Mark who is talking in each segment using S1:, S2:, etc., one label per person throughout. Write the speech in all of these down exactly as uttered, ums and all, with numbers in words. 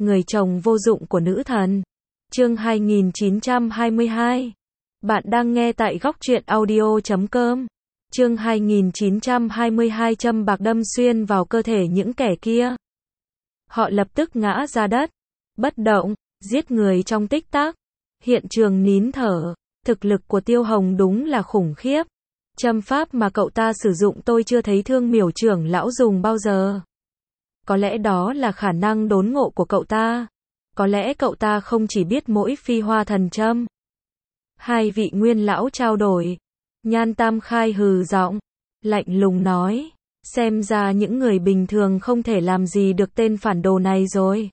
S1: người chồng vô dụng của nữ thần. Chương hai nghìn chín trăm hai mươi hai. Bạn đang nghe tại góc truyện audio chấm com. Chương hai nghìn chín trăm hai mươi hai. Châm bạc đâm xuyên vào cơ thể những kẻ kia. Họ lập tức ngã ra đất, bất động, giết người trong tích tắc. Hiện trường nín thở. Thực lực của Tiêu Hồng đúng là khủng khiếp. Châm pháp mà cậu ta sử dụng tôi chưa thấy Thương Miểu trưởng lão dùng bao giờ. Có lẽ đó là khả năng đốn ngộ của cậu ta. Có lẽ cậu ta không chỉ biết mỗi phi hoa thần châm. Hai vị nguyên lão trao đổi. Nhan Tam Khai hừ giọng, lạnh lùng nói, xem ra những người bình thường không thể làm gì được tên phản đồ này rồi.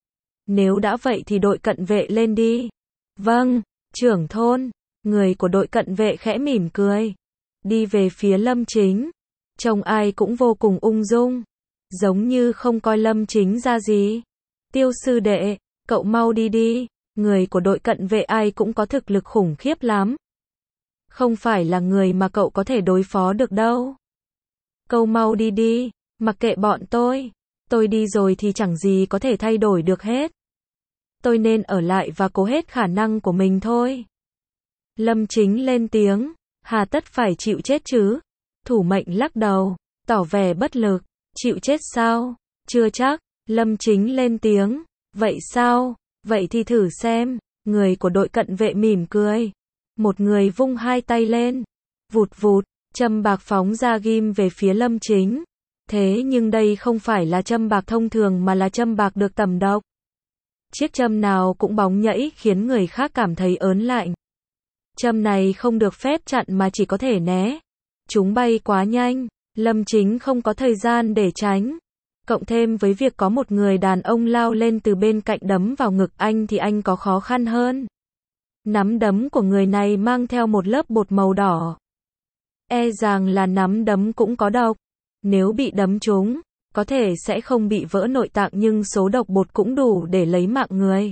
S1: Nếu đã vậy thì đội cận vệ lên đi. Vâng, trưởng thôn. Người của đội cận vệ khẽ mỉm cười, đi về phía Lâm Chính. Trông ai cũng vô cùng ung dung, giống như không coi Lâm Chính ra gì. Tiêu sư đệ, cậu mau đi đi. Người của đội cận vệ ai cũng có thực lực khủng khiếp lắm. Không phải là người mà cậu có thể đối phó được đâu. Cậu mau đi đi, mặc kệ bọn tôi. Tôi đi rồi thì chẳng gì có thể thay đổi được hết. Tôi nên ở lại và cố hết khả năng của mình thôi. Lâm Chính lên tiếng, hà tất phải chịu chết chứ? Thủ mệnh lắc đầu, tỏ vẻ bất lực. Chịu chết sao? Chưa chắc. Lâm Chính lên tiếng, vậy sao? Vậy thì thử xem. Người của đội cận vệ mỉm cười. Một người vung hai tay lên, vụt vụt, châm bạc phóng ra ghim về phía Lâm Chính. Thế nhưng đây không phải là châm bạc thông thường mà là châm bạc được tẩm độc. Chiếc châm nào cũng bóng nhẫy khiến người khác cảm thấy ớn lạnh. Châm này không được phép chặn mà chỉ có thể né. Chúng bay quá nhanh, Lâm Chính không có thời gian để tránh. Cộng thêm với việc có một người đàn ông lao lên từ bên cạnh đấm vào ngực anh thì anh có khó khăn hơn. Nắm đấm của người này mang theo một lớp bột màu đỏ. E rằng là nắm đấm cũng có độc. Nếu bị đấm trúng, có thể sẽ không bị vỡ nội tạng nhưng số độc bột cũng đủ để lấy mạng người.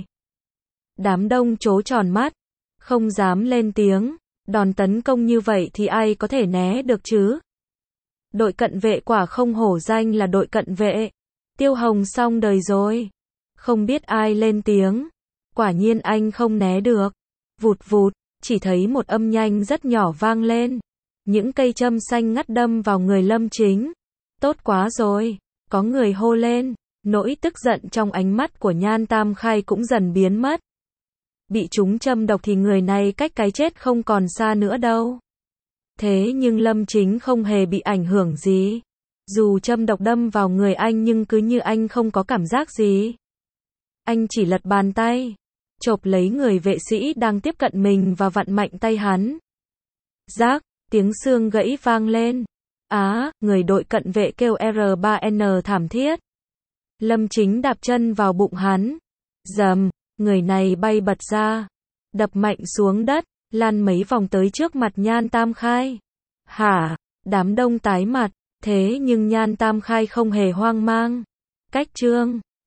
S1: Đám đông trố tròn mắt, không dám lên tiếng. Đòn tấn công như vậy thì ai có thể né được chứ? Đội cận vệ quả không hổ danh là đội cận vệ. Tiêu Hồng xong đời rồi. Không biết ai lên tiếng. Quả nhiên anh không né được. Vụt vụt, chỉ thấy một âm nhanh rất nhỏ vang lên. Những cây châm xanh ngắt đâm vào người Lâm Chính. Tốt quá rồi. Có người hô lên. Nỗi tức giận trong ánh mắt của Nhan Tam Khai cũng dần biến mất. Bị chúng châm độc thì người này cách cái chết không còn xa nữa đâu. Thế nhưng Lâm Chính không hề bị ảnh hưởng gì. Dù châm độc đâm vào người anh nhưng cứ như anh không có cảm giác gì. Anh chỉ lật bàn tay, chộp lấy người vệ sĩ đang tiếp cận mình và vặn mạnh tay hắn. Rác, tiếng xương gãy vang lên. Á, người đội cận vệ kêu R ba N thảm thiết. Lâm Chính đạp chân vào bụng hắn. Dầm, người này bay bật ra, đập mạnh xuống đất, lăn mấy vòng tới trước mặt Nhan Tam Khai. Hả? Đám đông tái mặt, thế nhưng Nhan Tam Khai không hề hoang mang. Cách chương